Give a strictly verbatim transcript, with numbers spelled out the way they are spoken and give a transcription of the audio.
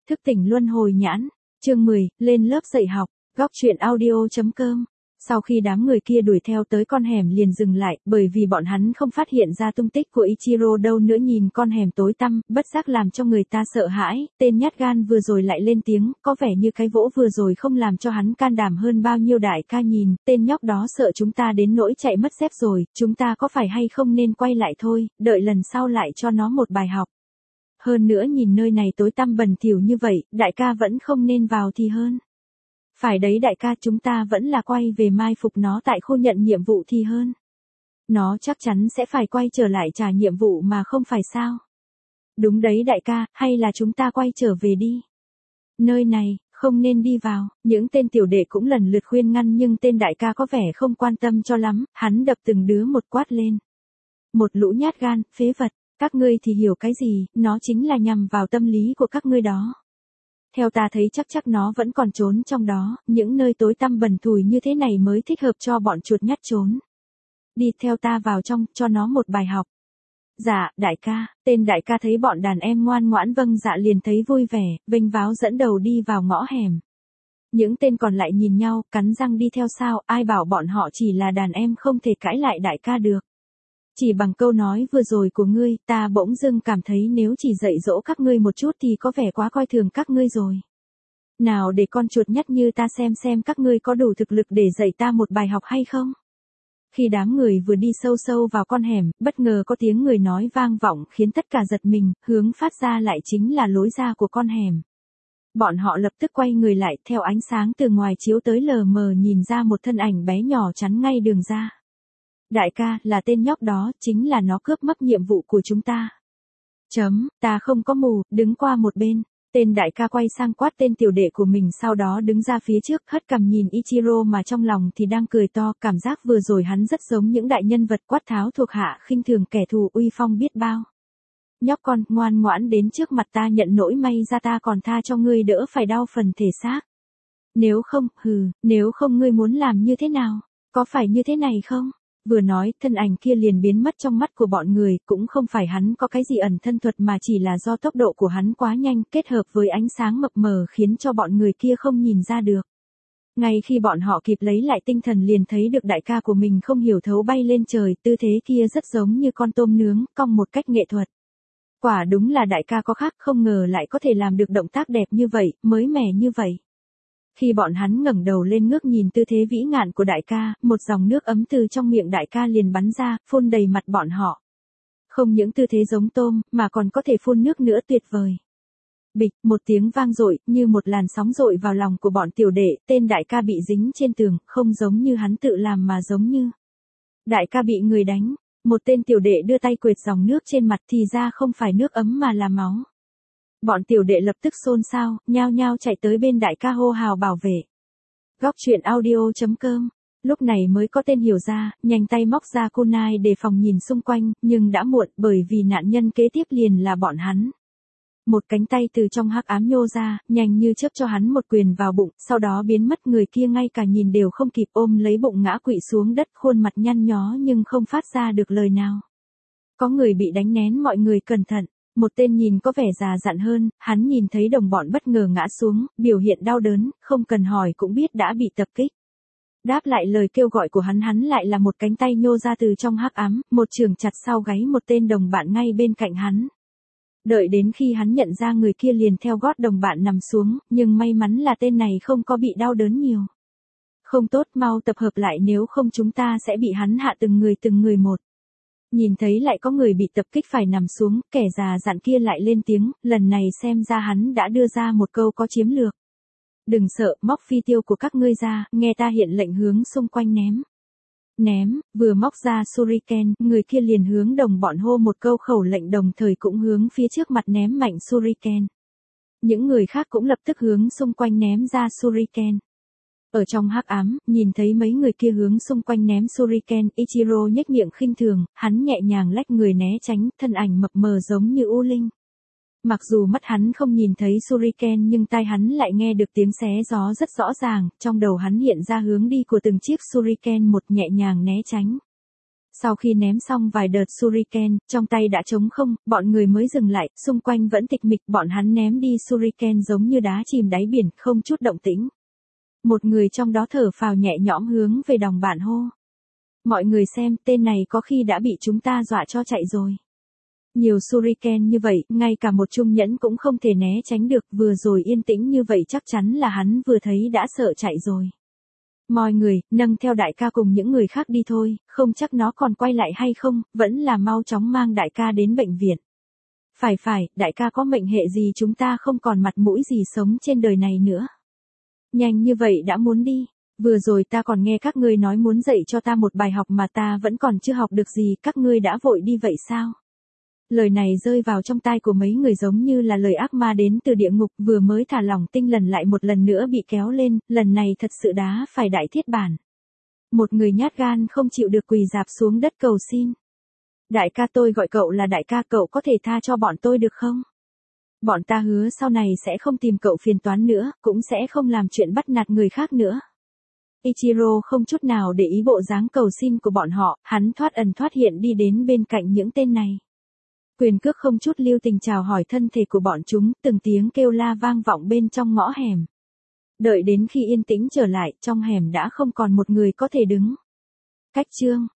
Thức tỉnh luân hồi nhãn, chương mười, lên lớp dạy học, góc truyện audio.com. Sau khi đám người kia đuổi theo tới con hẻm liền dừng lại, bởi vì bọn hắn không phát hiện ra tung tích của Ichiro đâu nữa. Nhìn con hẻm tối tăm, bất giác làm cho người ta sợ hãi, tên nhát gan vừa rồi lại lên tiếng, có vẻ như cái vỗ vừa rồi không làm cho hắn can đảm hơn bao nhiêu. Đại ca nhìn, tên nhóc đó sợ chúng ta đến nỗi chạy mất dép rồi, chúng ta có phải hay không nên quay lại thôi, đợi lần sau lại cho nó một bài học. Hơn nữa nhìn nơi này tối tăm bẩn thỉu như vậy, đại ca vẫn không nên vào thì hơn. Phải đấy đại ca, chúng ta vẫn là quay về mai phục nó tại khu nhận nhiệm vụ thì hơn. Nó chắc chắn sẽ phải quay trở lại trả nhiệm vụ mà không phải sao. Đúng đấy đại ca, hay là chúng ta quay trở về đi. Nơi này, không nên đi vào. Những tên tiểu đệ cũng lần lượt khuyên ngăn nhưng tên đại ca có vẻ không quan tâm cho lắm, hắn đập từng đứa một quát lên. Một lũ nhát gan, phế vật. Các ngươi thì hiểu cái gì, nó chính là nhằm vào tâm lý của các ngươi đó. Theo ta thấy chắc chắc nó vẫn còn trốn trong đó, những nơi tối tăm bẩn thùi như thế này mới thích hợp cho bọn chuột nhắt trốn. Đi theo ta vào trong, cho nó một bài học. Dạ, đại ca, tên đại ca thấy bọn đàn em ngoan ngoãn vâng dạ liền thấy vui vẻ, vênh váo dẫn đầu đi vào ngõ hẻm. Những tên còn lại nhìn nhau, cắn răng đi theo sao, ai bảo bọn họ chỉ là đàn em không thể cãi lại đại ca được. Chỉ bằng câu nói vừa rồi của ngươi, ta bỗng dưng cảm thấy nếu chỉ dạy dỗ các ngươi một chút thì có vẻ quá coi thường các ngươi rồi. Nào để con chuột nhắt như ta xem xem các ngươi có đủ thực lực để dạy ta một bài học hay không. Khi đám người vừa đi sâu sâu vào con hẻm, bất ngờ có tiếng người nói vang vọng khiến tất cả giật mình, hướng phát ra lại chính là lối ra của con hẻm. Bọn họ lập tức quay người lại, theo ánh sáng từ ngoài chiếu tới lờ mờ nhìn ra một thân ảnh bé nhỏ chắn ngay đường ra. Đại ca, là tên nhóc đó, chính là nó cướp mất nhiệm vụ của chúng ta. Chấm, ta không có mù, đứng qua một bên. Tên đại ca quay sang quát tên tiểu đệ của mình, sau đó đứng ra phía trước, hất cằm nhìn Ichiro mà trong lòng thì đang cười to, cảm giác vừa rồi hắn rất giống những đại nhân vật quát tháo thuộc hạ khinh thường kẻ thù, uy phong biết bao. Nhóc con, ngoan ngoãn đến trước mặt ta nhận nỗi may ra ta còn tha cho ngươi đỡ phải đau phần thể xác. Nếu không, hừ, nếu không ngươi muốn làm như thế nào, có phải như thế này không? Vừa nói, thân ảnh kia liền biến mất trong mắt của bọn người, cũng không phải hắn có cái gì ẩn thân thuật mà chỉ là do tốc độ của hắn quá nhanh, kết hợp với ánh sáng mập mờ khiến cho bọn người kia không nhìn ra được. Ngay khi bọn họ kịp lấy lại tinh thần liền thấy được đại ca của mình không hiểu thấu bay lên trời, tư thế kia rất giống như con tôm nướng, cong một cách nghệ thuật. Quả đúng là đại ca có khác, không ngờ lại có thể làm được động tác đẹp như vậy, mới mẻ như vậy. Khi bọn hắn ngẩng đầu lên ngước nhìn tư thế vĩ ngạn của đại ca, một dòng nước ấm từ trong miệng đại ca liền bắn ra, phun đầy mặt bọn họ. Không những tư thế giống tôm, mà còn có thể phun nước nữa, tuyệt vời. Bịch, một tiếng vang dội, như một làn sóng dội vào lòng của bọn tiểu đệ, tên đại ca bị dính trên tường, không giống như hắn tự làm mà giống như đại ca bị người đánh. Một tên tiểu đệ đưa tay quệt dòng nước trên mặt, thì ra không phải nước ấm mà là máu. Bọn tiểu đệ lập tức xôn xao, nhao nhao chạy tới bên đại ca hô hào bảo vệ. Góc truyện audio.com. Lúc này mới có tên hiểu ra, nhanh tay móc ra kunai để phòng nhìn xung quanh, nhưng đã muộn, bởi vì nạn nhân kế tiếp liền là bọn hắn. Một cánh tay từ trong hắc ám nhô ra, nhanh như chớp cho hắn một quyền vào bụng, sau đó biến mất. Người kia ngay cả nhìn đều không kịp, ôm lấy bụng ngã quỵ xuống đất, khuôn mặt nhăn nhó nhưng không phát ra được lời nào. Có người bị đánh nén, mọi người cẩn thận. Một tên nhìn có vẻ già dặn hơn, hắn nhìn thấy đồng bọn bất ngờ ngã xuống, biểu hiện đau đớn, không cần hỏi cũng biết đã bị tập kích. Đáp lại lời kêu gọi của hắn, hắn lại là một cánh tay nhô ra từ trong hắc ám, một chưởng chặt sau gáy một tên đồng bạn ngay bên cạnh hắn. Đợi đến khi hắn nhận ra người kia liền theo gót đồng bạn nằm xuống, nhưng may mắn là tên này không có bị đau đớn nhiều. Không tốt, mau tập hợp lại nếu không chúng ta sẽ bị hắn hạ từng người từng người một. Nhìn thấy lại có người bị tập kích phải nằm xuống, kẻ già dặn kia lại lên tiếng, lần này xem ra hắn đã đưa ra một câu có chiến lược. Đừng sợ, móc phi tiêu của các ngươi ra, nghe ta hiện lệnh hướng xung quanh ném. Ném, vừa móc ra shuriken, người kia liền hướng đồng bọn hô một câu khẩu lệnh, đồng thời cũng hướng phía trước mặt ném mạnh shuriken. Những người khác cũng lập tức hướng xung quanh ném ra shuriken. Ở trong hắc ám, nhìn thấy mấy người kia hướng xung quanh ném shuriken, Ichiro nhếch miệng khinh thường, hắn nhẹ nhàng lách người né tránh, thân ảnh mập mờ giống như u linh. Mặc dù mắt hắn không nhìn thấy shuriken nhưng tai hắn lại nghe được tiếng xé gió rất rõ ràng, trong đầu hắn hiện ra hướng đi của từng chiếc shuriken, một nhẹ nhàng né tránh. Sau khi ném xong vài đợt shuriken, trong tay đã trống không, bọn người mới dừng lại, xung quanh vẫn tịch mịch, bọn hắn ném đi shuriken giống như đá chìm đáy biển, không chút động tĩnh. Một người trong đó thở phào nhẹ nhõm hướng về đồng bạn hô. Mọi người xem, tên này có khi đã bị chúng ta dọa cho chạy rồi. Nhiều shuriken như vậy, ngay cả một trung nhẫn cũng không thể né tránh được, vừa rồi yên tĩnh như vậy chắc chắn là hắn vừa thấy đã sợ chạy rồi. Mọi người, nâng theo đại ca cùng những người khác đi thôi, không chắc nó còn quay lại hay không, vẫn là mau chóng mang đại ca đến bệnh viện. Phải phải, đại ca có mệnh hệ gì chúng ta không còn mặt mũi gì sống trên đời này nữa. Nhanh như vậy đã muốn đi, vừa rồi ta còn nghe các ngươi nói muốn dạy cho ta một bài học mà ta vẫn còn chưa học được gì, các ngươi đã vội đi vậy sao? Lời này rơi vào trong tai của mấy người giống như là lời ác ma đến từ địa ngục, vừa mới thả lỏng tinh lần lại một lần nữa bị kéo lên, lần này thật sự đá phải đại thiết bản. Một người nhát gan không chịu được quỳ dạp xuống đất cầu xin. Đại ca, tôi gọi cậu là đại ca, cậu có thể tha cho bọn tôi được không? Bọn ta hứa sau này sẽ không tìm cậu phiền toán nữa, cũng sẽ không làm chuyện bắt nạt người khác nữa. Ichiro không chút nào để ý bộ dáng cầu xin của bọn họ, hắn thoát ẩn thoát hiện đi đến bên cạnh những tên này. Quyền cước không chút lưu tình chào hỏi thân thể của bọn chúng, từng tiếng kêu la vang vọng bên trong ngõ hẻm. Đợi đến khi yên tĩnh trở lại, trong hẻm đã không còn một người có thể đứng. Cách chương